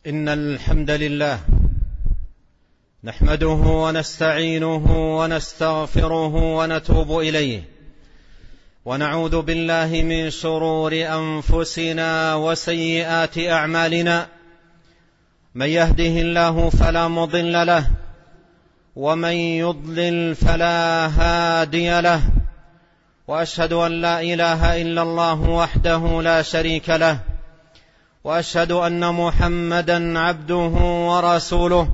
إن الحمد لله نحمده ونستعينه ونستغفره ونتوب إليه، ونعوذ بالله من شرور أنفسنا وسيئات أعمالنا. من يهده الله فلا مضل له، ومن يضلل فلا هادي له، وأشهد أن لا إله إلا الله وحده لا شريك له، وأشهد أن محمدًا عبده ورسوله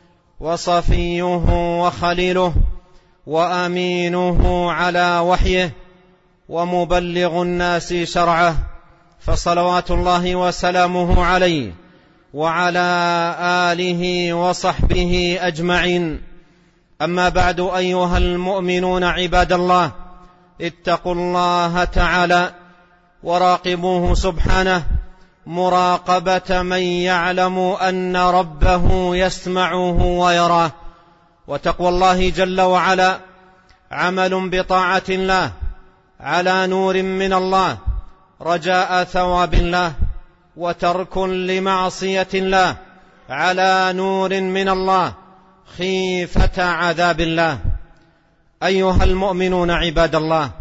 وصفيه وخليله وأمينه على وحيه ومبلغ الناس شرعه، فصلوات الله وسلامه عليه وعلى آله وصحبه أجمعين. أما بعد، أيها المؤمنون عباد الله، اتقوا الله تعالى وراقبوه سبحانه مراقبة من يعلم أن ربه يسمعه ويراه. وتقوى الله جل وعلا عمل بطاعة الله على نور من الله رجاء ثواب الله، وترك لمعصية الله على نور من الله خيفة عذاب الله. أيها المؤمنون عباد الله،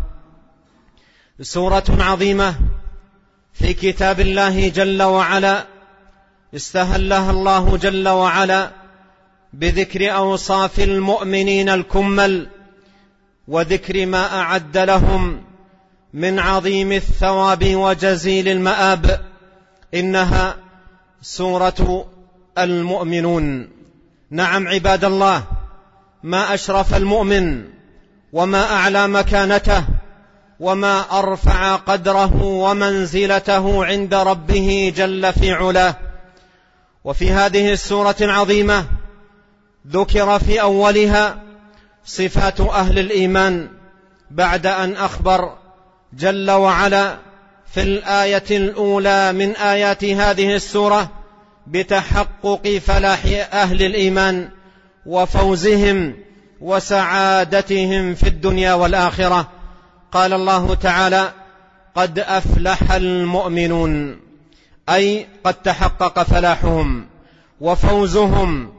سورة عظيمة في كتاب الله جل وعلا استهلها الله جل وعلا بذكر أوصاف المؤمنين الكمل، وذكر ما أعد لهم من عظيم الثواب وجزيل المآب. إنها سورة المؤمنون. نعم عباد الله، ما أشرف المؤمن، وما أعلى مكانته، وما أرفع قدره ومنزلته عند ربه جل في علاه. وفي هذه السورة العظيمة ذكر في أولها صفات أهل الإيمان، بعد أن أخبر جل وعلا في الآية الأولى من آيات هذه السورة بتحقق فلاح أهل الإيمان وفوزهم وسعادتهم في الدنيا والآخرة. قال الله تعالى: قد أفلح المؤمنون، أي قد تحقق فلاحهم وفوزهم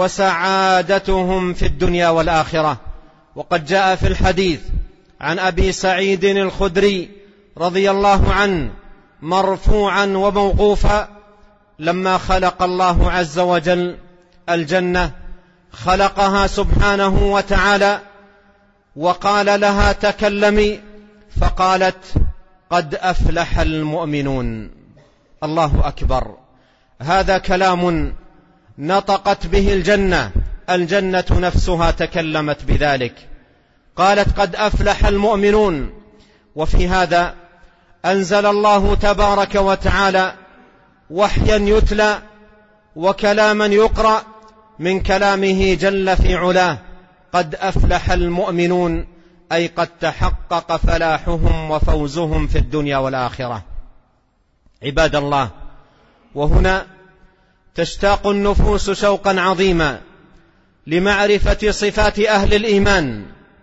وسعادتهم في الدنيا والآخرة. وقد جاء في الحديث عن أبي سعيد الخدري رضي الله عنه مرفوعا وموقوفا: لما خلق الله عز وجل الجنة خلقها سبحانه وتعالى وقال لها: تكلمي، فقالت: قد أفلح المؤمنون. الله أكبر، هذا كلام نطقت به الجنة نفسها تكلمت بذلك، قالت: قد أفلح المؤمنون. وفي هذا أنزل الله تبارك وتعالى وحيا يتلى وكلاما يقرأ من كلامه جل في علاه: قد أفلح المؤمنون، أي قد تحقق فلاحهم وفوزهم في الدنيا والآخرة. عباد الله، وهنا تشتاق النفوس شوقا عظيما لمعرفة صفات أهل الإيمان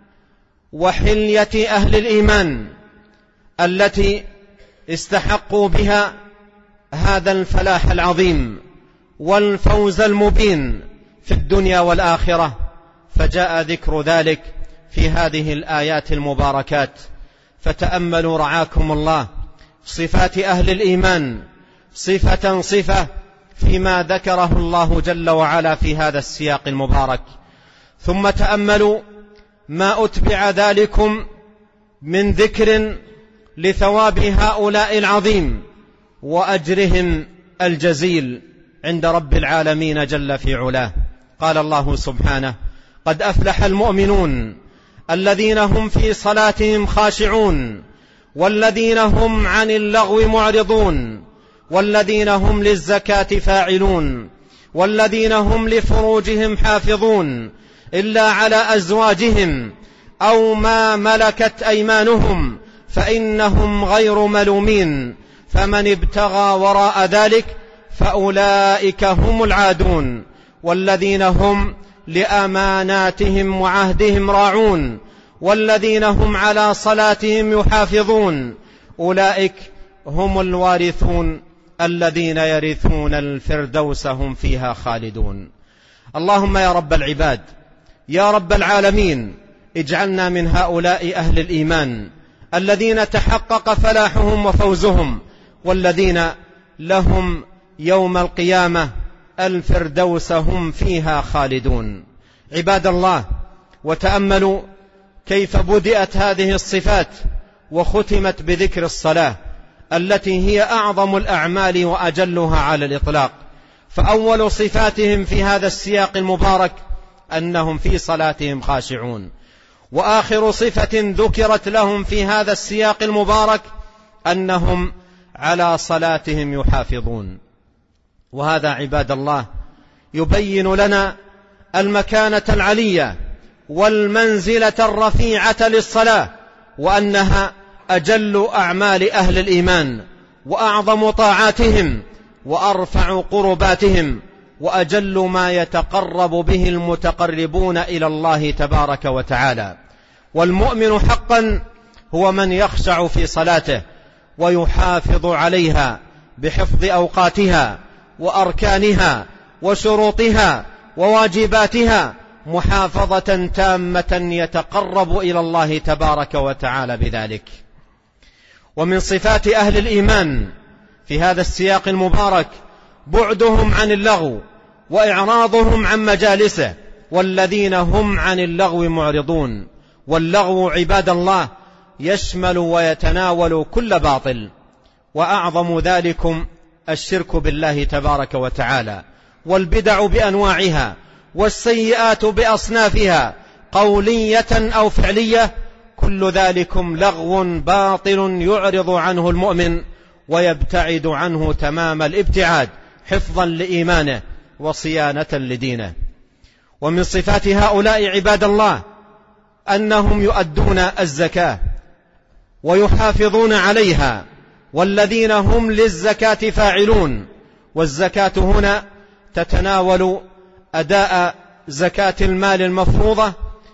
وحلية أهل الإيمان التي استحقوا بها هذا الفلاح العظيم والفوز المبين في الدنيا والآخرة. فجاء ذكر ذلك في هذه الآيات المباركات. فتأملوا رعاكم الله صفات أهل الإيمان صفة صفة فيما ذكره الله جل وعلا في هذا السياق المبارك، ثم تأملوا ما أتبع ذلكم من ذكر لثواب هؤلاء العظيم وأجرهم الجزيل عند رب العالمين جل في علاه. قال الله سبحانه: قد أفلح المؤمنون الذين هم في صلاتهم خاشعون، والذين هم عن اللغو معرضون، والذين هم للزكاة فاعلون، والذين هم لفروجهم حافظون إلا على أزواجهم أو ما ملكت أيمانهم فإنهم غير ملومين، فمن ابتغى وراء ذلك فأولئك هم العادون، والذين هم لأماناتهم وعهدهم راعون، والذين هم على صلاتهم يحافظون، أولئك هم الوارثون الذين يرثون الفردوس هم فيها خالدون. اللهم يا رب العباد يا رب العالمين اجعلنا من هؤلاء أهل الإيمان الذين تحقق فلاحهم وفوزهم، والذين لهم يوم القيامة الفردوس هم فيها خالدون. عباد الله، وتأملوا كيف بدأت هذه الصفات وختمت بذكر الصلاة التي هي أعظم الأعمال وأجلها على الإطلاق. فأول صفاتهم في هذا السياق المبارك أنهم في صلاتهم خاشعون، وآخر صفة ذكرت لهم في هذا السياق المبارك أنهم على صلاتهم يحافظون. وهذا عباد الله يبين لنا المكانة العلية والمنزلة الرفيعة للصلاة، وأنها أجل أعمال أهل الإيمان وأعظم طاعاتهم وأرفع قرباتهم وأجل ما يتقرب به المتقربون إلى الله تبارك وتعالى. والمؤمن حقا هو من يخشع في صلاته ويحافظ عليها بحفظ أوقاتها وأركانها وشروطها وواجباتها محافظة تامة يتقرب إلى الله تبارك وتعالى بذلك. ومن صفات أهل الإيمان في هذا السياق المبارك بعدهم عن اللغو وإعراضهم عن مجالسه، والذين هم عن اللغو معرضون. واللغو عباد الله يشمل ويتناول كل باطل، وأعظم ذلكم الشرك بالله تبارك وتعالى، والبدع بأنواعها، والسيئات بأصنافها قولية أو فعلية، كل ذلكم لغو باطل يعرض عنه المؤمن ويبتعد عنه تمام الابتعاد حفظا لإيمانه وصيانة لدينه. ومن صفات هؤلاء عباد الله أنهم يؤدون الزكاة ويحافظون عليها، والذين هم للزكاة فاعلون. والزكاة هنا تتناول أداء زكاة المال المفروضة،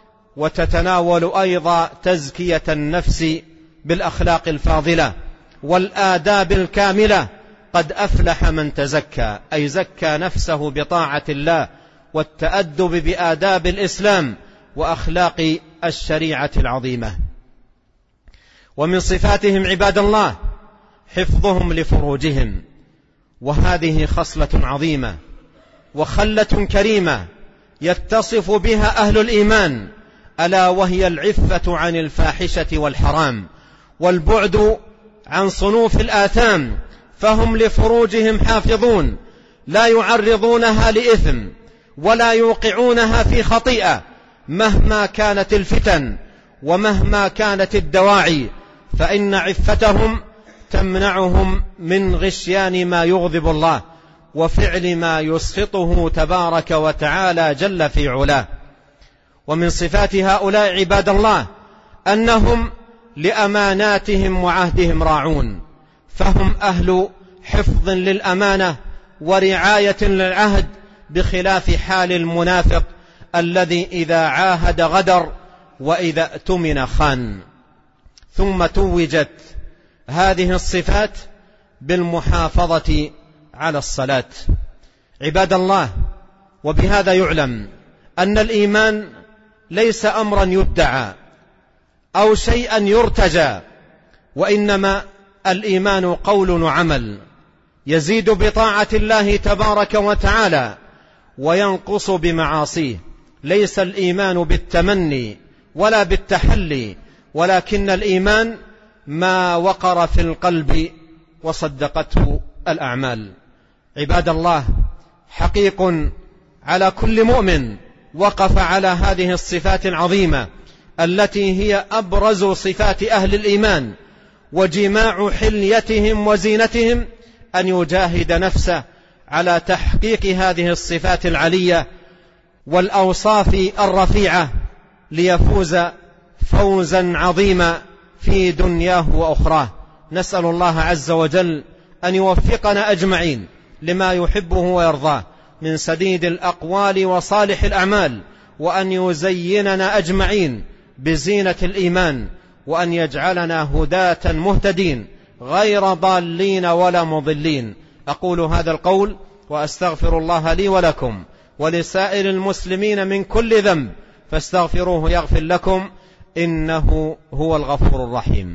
وتتناول أيضا تزكية النفس بالأخلاق الفاضلة والآداب الكاملة. قد أفلح من تزكى، أي زكى نفسه بطاعة الله والتأدب بآداب الإسلام وأخلاق الشريعة العظيمة. ومن صفاتهم عباد الله حفظهم لفروجهم، وهذه خصلة عظيمة وخلة كريمة يتصف بها أهل الإيمان، ألا وهي العفة عن الفاحشة والحرام والبعد عن صنوف الآثام. فهم لفروجهم حافظون، لا يعرضونها لإثم ولا يوقعونها في خطيئة مهما كانت الفتن ومهما كانت الدواعي، فإن عفتهم تمنعهم من غشيان ما يغضب الله وفعل ما يسخطه تبارك وتعالى جل في علاه. ومن صفات هؤلاء عباد الله أنهم لأماناتهم وعهدهم راعون، فهم أهل حفظ للأمانة ورعاية للعهد، بخلاف حال المنافق الذي إذا عاهد غدر وإذا اؤتمن خان. ثم توجت هذه الصفات بالمحافظة على الصلاة. عباد الله، وبهذا يعلم أن الإيمان ليس أمرا يدعى أو شيئا يرتجى، وإنما الإيمان قول وعمل يزيد بطاعة الله تبارك وتعالى وينقص بمعاصيه. ليس الإيمان بالتمني ولا بالتحلي، ولكن الإيمان ما وقر في القلب وصدقته الأعمال. عباد الله، حقيق على كل مؤمن وقف على هذه الصفات العظيمة التي هي أبرز صفات أهل الإيمان وجماع حليتهم وزينتهم، أن يجاهد نفسه على تحقيق هذه الصفات العلية والأوصاف الرفيعة ليفوز فوزا عظيما في دنياه وأخراه. نسأل الله عز وجل أن يوفقنا أجمعين لما يحبه ويرضاه من سديد الأقوال وصالح الأعمال، وأن يزيننا أجمعين بزينة الإيمان، وأن يجعلنا هداة مهتدين غير ضالين ولا مضلين. أقول هذا القول وأستغفر الله لي ولكم ولسائر المسلمين من كل ذنب فاستغفروه يغفر لكم إنه هو الغفور الرحيم.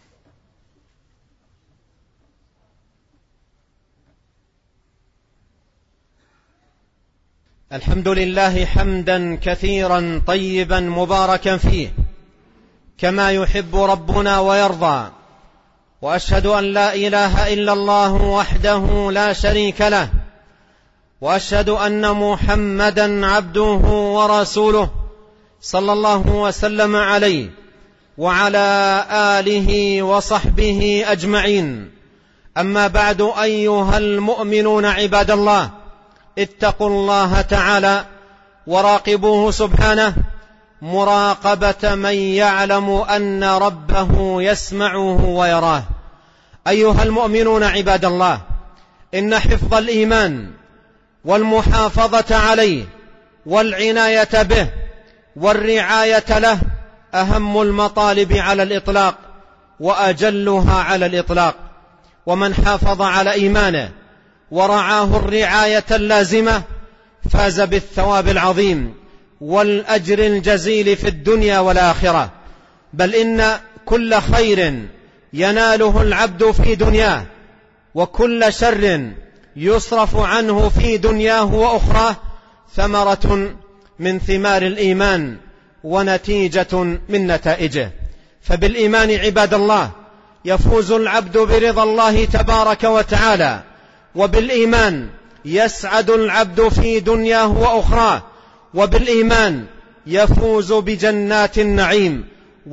الحمد لله حمدا كثيرا طيبا مباركا فيه كما يحب ربنا ويرضى، وأشهد أن لا إله إلا الله وحده لا شريك له، وأشهد أن محمدا عبده ورسوله صلى الله وسلم عليه وعلى آله وصحبه أجمعين. أما بعد، أيها المؤمنون عباد الله، اتقوا الله تعالى وراقبوه سبحانه مراقبة من يعلم أن ربه يسمعه ويراه. أيها المؤمنون عباد الله، إن حفظ الإيمان والمحافظة عليه والعناية به والرعاية له أهم المطالب على الإطلاق وأجلها على الإطلاق، ومن حافظ على إيمانه ورعاه الرعاية اللازمة فاز بالثواب العظيم والأجر الجزيل في الدنيا والآخرة. بل إن كل خير يناله العبد في دنياه وكل شر يصرف عنه في دنياه وأخراه ثمرة من ثمار الإيمان ونتيجة من نتائجه. فبالإيمان عباد الله يفوز العبد برضا الله تبارك وتعالى، وبالإيمان يسعد العبد في دنياه وأخراه، وبالإيمان يفوز بجنات النعيم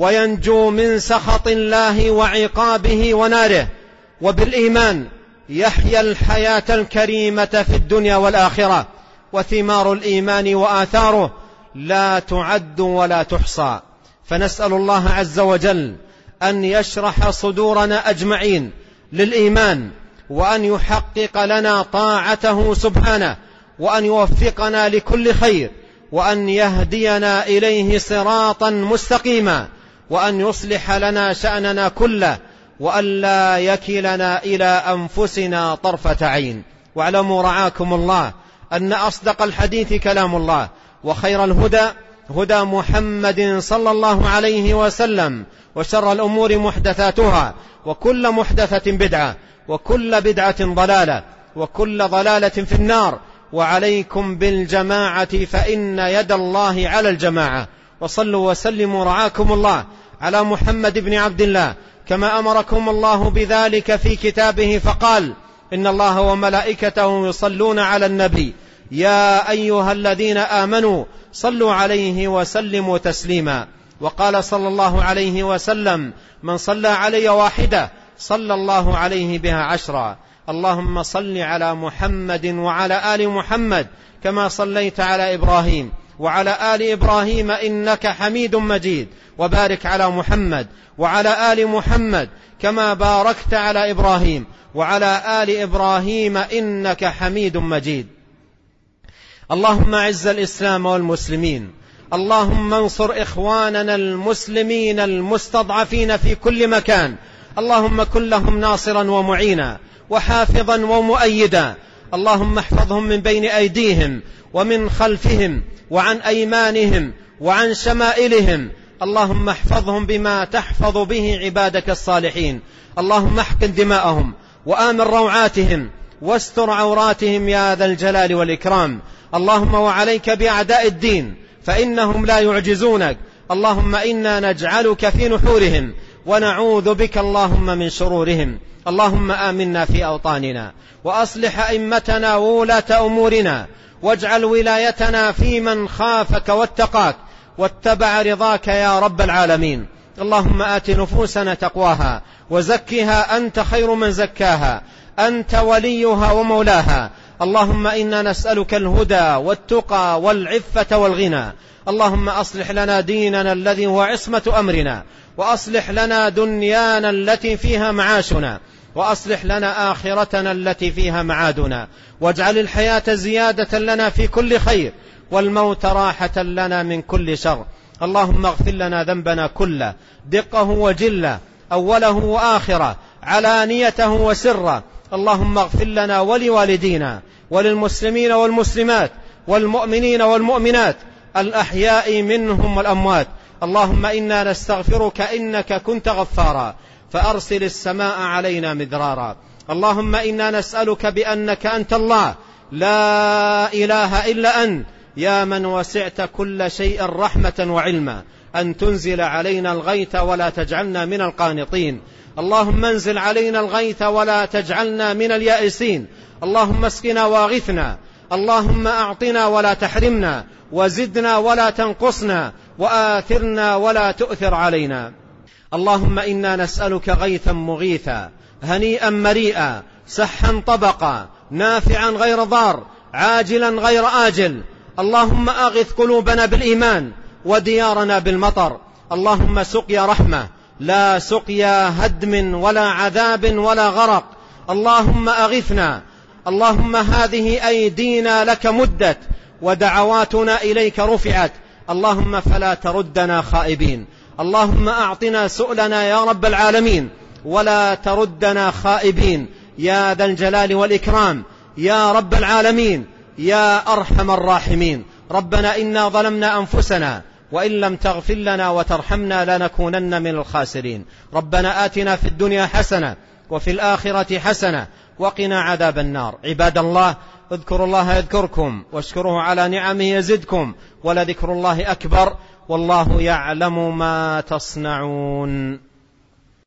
وينجو من سخط الله وعقابه وناره، وبالإيمان يحيا الحياة الكريمة في الدنيا والآخرة. وثمار الإيمان وآثاره لا تعد ولا تحصى. فنسأل الله عز وجل أن يشرح صدورنا أجمعين للإيمان، وأن يحقق لنا طاعته سبحانه، وأن يوفقنا لكل خير، وأن يهدينا إليه صراطا مستقيما، وأن يصلح لنا شأننا كله، وأن لا يكلنا إلى أنفسنا طرفة عين. واعلموا رعاكم الله أن أصدق الحديث كلام الله، وخير الهدى هدى محمد صلى الله عليه وسلم، وشر الأمور محدثاتها، وكل محدثة بدعة، وكل بدعة ضلالة، وكل ضلالة في النار. وعليكم بالجماعة فإن يد الله على الجماعة. وصلوا وسلموا رعاكم الله على محمد بن عبد الله كما أمركم الله بذلك في كتابه، فقال: إن الله وملائكته يصلون على النبي يا أيها الذين آمنوا صلوا عليه وسلموا تسليما. وقال صلى الله عليه وسلم: من صلى علي واحدة صلى الله عليه بها 10. اللهم صل على محمد وعلى آل محمد كما صليت على إبراهيم وعلى آل إبراهيم إنك حميد مجيد، وبارك على محمد وعلى آل محمد كما باركت على إبراهيم وعلى آل إبراهيم إنك حميد مجيد. اللهم أعز الإسلام والمسلمين، اللهم انصر إخواننا المسلمين المستضعفين في كل مكان، اللهم كن لهم ناصرا ومعينا وحافظا ومؤيدا، اللهم احفظهم من بين أيديهم ومن خلفهم وعن أيمانهم وعن شمائلهم، اللهم احفظهم بما تحفظ به عبادك الصالحين، اللهم احقن دماءهم وآمن روعاتهم واستر عوراتهم يا ذا الجلال والإكرام. اللهم وعليك بأعداء الدين فإنهم لا يعجزونك، اللهم إنا نجعلك في نحورهم ونعوذ بك اللهم من شرورهم. اللهم آمنا في أوطاننا وأصلح أئمتنا وولاة أمورنا، واجعل ولايتنا في من خافك واتقاك واتبع رضاك يا رب العالمين. اللهم آت نفوسنا تقواها وزكها أنت خير من زكاها، أنت وليها ومولاها. اللهم إنا نسألك الهدى والتقى والعفة والغنى. اللهم أصلح لنا ديننا الذي هو عصمة أمرنا، وأصلح لنا دنيانا التي فيها معاشنا، وأصلح لنا آخرتنا التي فيها معادنا، واجعل الحياة زيادة لنا في كل خير، والموت راحة لنا من كل شر. اللهم اغفر لنا ذنبنا كله، دقه وجله، أوله وآخره، علانيته وسره، اللهم اغفر لنا ولوالدينا وللمسلمين والمسلمات والمؤمنين والمؤمنات الأحياء منهم والأموات. اللهم إنا نستغفرك إنك كنت غفارا فأرسل السماء علينا مدرارا. اللهم إنا نسألك بأنك أنت الله لا إله إلا أنت يا من وسعت كل شيء رحمة وعلما أن تنزل علينا الغيث ولا تجعلنا من القانطين. اللهم انزل علينا الغيث ولا تجعلنا من اليائسين. اللهم اسقنا واغثنا. اللهم أعطنا ولا تحرمنا وزدنا ولا تنقصنا وآثرنا ولا تؤثر علينا. اللهم إنا نسألك غيثا مغيثا هنيئا مريئا سحا طبقا نافعا غير ضار عاجلا غير آجل. اللهم أغث قلوبنا بالإيمان وديارنا بالمطر. اللهم سقيا رحمة لا سقيا هدم ولا عذاب ولا غرق. اللهم أغثنا. اللهم هذه أيدينا لك مدت ودعواتنا إليك رفعت. اللهم فلا تردنا خائبين. اللهم أعطنا سؤلنا يا رب العالمين ولا تردنا خائبين يا ذا الجلال والإكرام يا رب العالمين يا أرحم الراحمين. ربنا إنا ظلمنا أنفسنا وإن لم تغفر لنا وترحمنا لنكونن من الخاسرين. ربنا آتنا في الدنيا حسنة وفي الآخرة حسنة وقنا عذاب النار. عباد الله اذكروا الله يذكركم واشكروه على نعمه يزدكم ولذكر الله أكبر والله يعلم ما تصنعون.